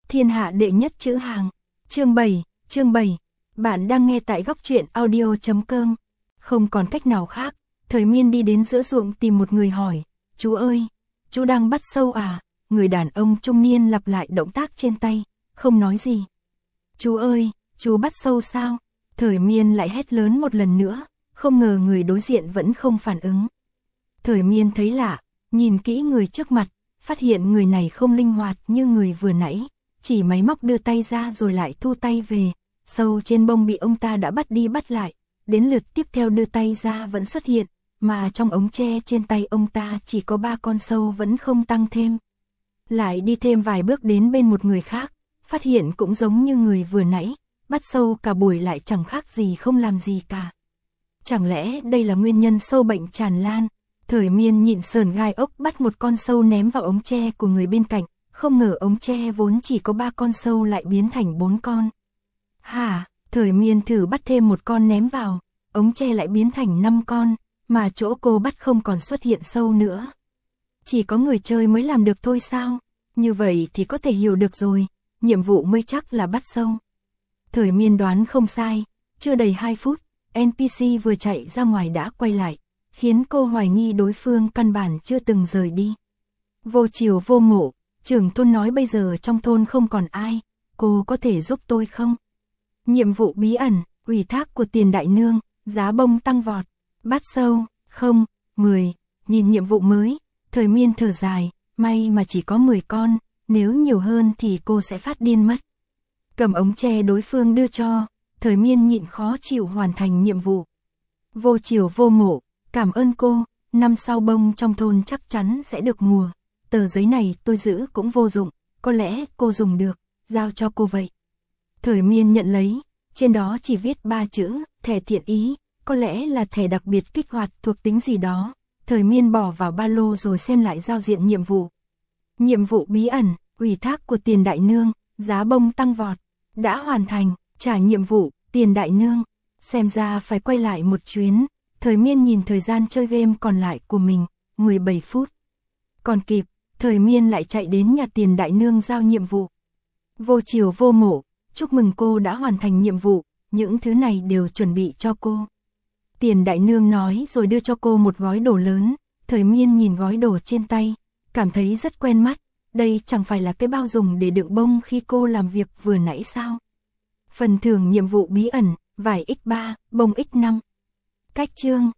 Thiên hạ đệ nhất chữ hàng. Chương 7. Bạn đang nghe tại góc truyện audio.com. Không còn cách nào khác, Thời Miên đi đến giữa ruộng tìm một người hỏi, chú ơi, chú đang bắt sâu à? Người đàn ông trung niên lặp lại động tác trên tay, không nói gì. Chú ơi, chú bắt sâu sao? Thời Miên lại hét lớn một lần nữa, không ngờ người đối diện vẫn không phản ứng. Thời Miên thấy lạ, nhìn kỹ người trước mặt, phát hiện người này không linh hoạt như người vừa nãy, chỉ máy móc đưa tay ra rồi lại thu tay về, sâu trên bông bị ông ta đã bắt đi bắt lại, đến lượt tiếp theo đưa tay ra vẫn xuất hiện, mà trong ống tre trên tay ông ta chỉ có 3 con sâu vẫn không tăng thêm. Lại đi thêm vài bước đến bên một người khác, phát hiện cũng giống như người vừa nãy, bắt sâu cả buổi lại chẳng khác gì không làm gì cả. Chẳng lẽ đây là nguyên nhân sâu bệnh tràn lan? Thời Miên nhịn sờn gai ốc bắt một con sâu ném vào ống tre của người bên cạnh, không ngờ ống tre vốn chỉ có 3 con sâu lại biến thành 4 con. Hả? Thời Miên thử bắt thêm một con ném vào, ống tre lại biến thành 5 con, mà chỗ cô bắt không còn xuất hiện sâu nữa. Chỉ có người chơi mới làm được thôi sao? Như vậy thì có thể hiểu được rồi, nhiệm vụ mới chắc là bắt sâu. Thời Miên đoán không sai, chưa đầy 2 phút, NPC vừa chạy ra ngoài đã quay lại, khiến cô hoài nghi đối phương căn bản chưa từng rời đi. Vô chiều vô ngộ, trưởng thôn nói bây giờ trong thôn không còn ai, cô có thể giúp tôi không? Nhiệm vụ bí ẩn, ủy thác của Tiền đại nương, giá bông tăng vọt, bắt sâu, không, 10, nhìn nhiệm vụ mới, Thời Miên thở dài, may mà chỉ có 10 con, nếu nhiều hơn thì cô sẽ phát điên mất. Cầm ống tre đối phương đưa cho, Thời Miên nhịn khó chịu hoàn thành nhiệm vụ. Vô chiều vô ngộ, cảm ơn cô, năm sau bông trong thôn chắc chắn sẽ được mùa. Tờ giấy này tôi giữ cũng vô dụng, có lẽ cô dùng được, giao cho cô vậy. Thời Miên nhận lấy, trên đó chỉ viết 3 chữ, thẻ thiện ý, có lẽ là thẻ đặc biệt kích hoạt thuộc tính gì đó. Thời Miên bỏ vào ba lô rồi xem lại giao diện nhiệm vụ. Nhiệm vụ bí ẩn, ủy thác của Tiền đại nương, giá bông tăng vọt, đã hoàn thành, trả nhiệm vụ, Tiền đại nương. Xem ra phải quay lại một chuyến. Thời Miên nhìn thời gian chơi game còn lại của mình, 17 phút. Còn kịp, Thời Miên lại chạy đến nhà Tiền đại nương giao nhiệm vụ. Vô chiều vô ngộ, chúc mừng cô đã hoàn thành nhiệm vụ, những thứ này đều chuẩn bị cho cô. Tiền đại nương nói rồi đưa cho cô một gói đồ lớn, Thời Miên nhìn gói đồ trên tay, cảm thấy rất quen mắt, đây chẳng phải là cái bao dùng để đựng bông khi cô làm việc vừa nãy sao? Phần thưởng nhiệm vụ bí ẩn, vải x3, bông x5. Cách chương